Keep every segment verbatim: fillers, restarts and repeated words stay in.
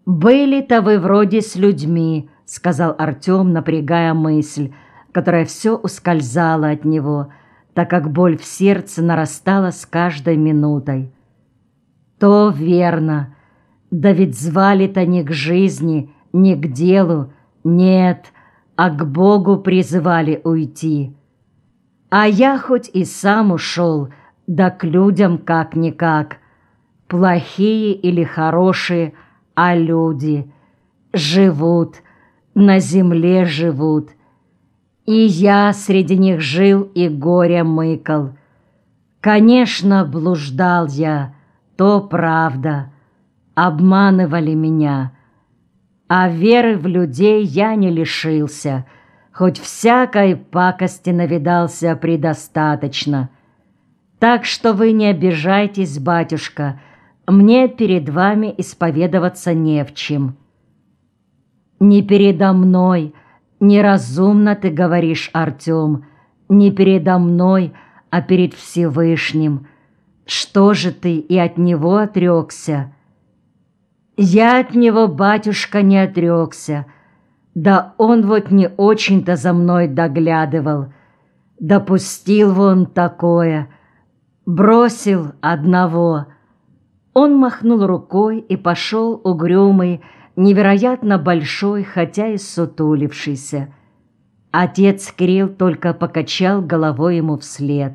«Были-то вы вроде с людьми», — сказал Артем, напрягая мысль, которая все ускользала от него, так как боль в сердце нарастала с каждой минутой. «То верно. Да ведь звали-то не к жизни, не к делу, нет, а к Богу призывали уйти. А я хоть и сам ушел, да к людям как-никак. Плохие или хорошие, а люди живут, на земле живут. И я среди них жил и горе мыкал. Конечно, блуждал я, то правда, обманывали меня. А веры в людей я не лишился, хоть всякой пакости навидался предостаточно. Так что вы не обижайтесь, батюшка, мне перед вами исповедоваться не в чем». «Не передо мной, неразумно ты говоришь, Артем, не передо мной, а перед Всевышним. Что же ты и от него отрекся?» «Я от него, батюшка, не отрекся. Да он вот не очень-то за мной доглядывал. Допустил вон такое, бросил одного». Он махнул рукой и пошел угрюмый, невероятно большой, хотя и сутулившийся. Отец Кирилл только покачал головой ему вслед.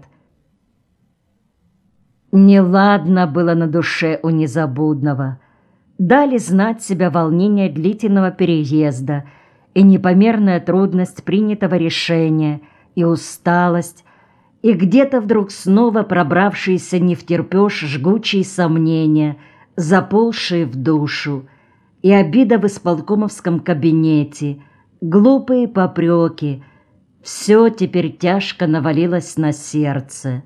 Неладно было на душе у Незабудного. Дали знать себя волнение длительного переезда и непомерная трудность принятого решения, и усталость, и где-то вдруг снова пробравшиеся невтерпеж жгучие сомнения, заползшие в душу, и обида в исполкомовском кабинете, глупые попреки — все теперь тяжко навалилось на сердце.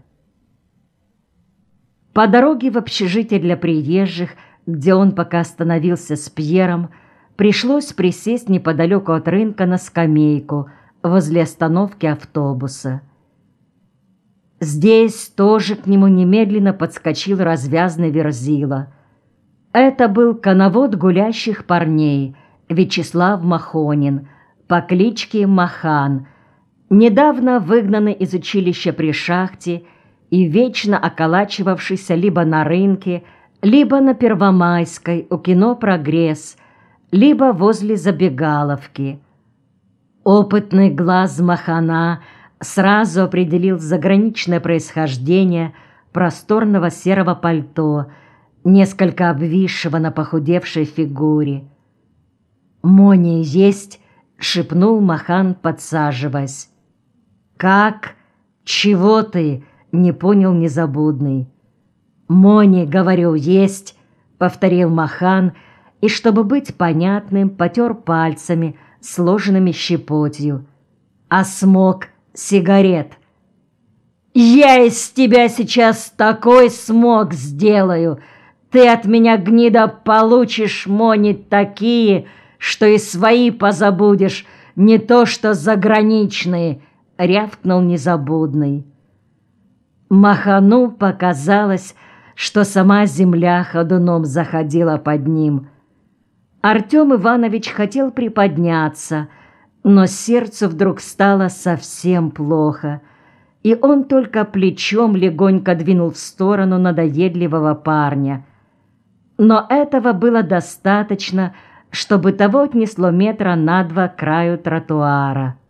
По дороге в общежитие для приезжих, где он пока остановился с Пьером, пришлось присесть неподалеку от рынка на скамейку возле остановки автобуса. Здесь тоже к нему немедленно подскочил развязный Верзила. Это был коновод гулящих парней Вячеслав Махонин по кличке Махан, недавно выгнанный из училища при шахте и вечно околачивавшийся либо на рынке, либо на Первомайской у кино «Прогресс», либо возле забегаловки. Опытный глаз Махана сразу определил заграничное происхождение просторного серого пальто, несколько обвисшего на похудевшей фигуре. «Мони есть?» — шепнул Махан, подсаживаясь. «Как? Чего ты?» — не понял Незабудный. «Мони, говорю, есть», — повторил Махан, и, чтобы быть понятным, потер пальцами, сложенными щепотью. «А смог сигарет?» «Я из тебя сейчас такой смог сделаю! Ты от меня, гнида, получишь, Мони, такие, что и свои позабудешь, не то что заграничные!» — рявкнул Незабудный. Махану показалось, что сама земля ходуном заходила под ним. Артем Иванович хотел приподняться, но сердцу вдруг стало совсем плохо, и он только плечом легонько двинул в сторону надоедливого парня. Но этого было достаточно, чтобы того отнесло метра на два к краю тротуара.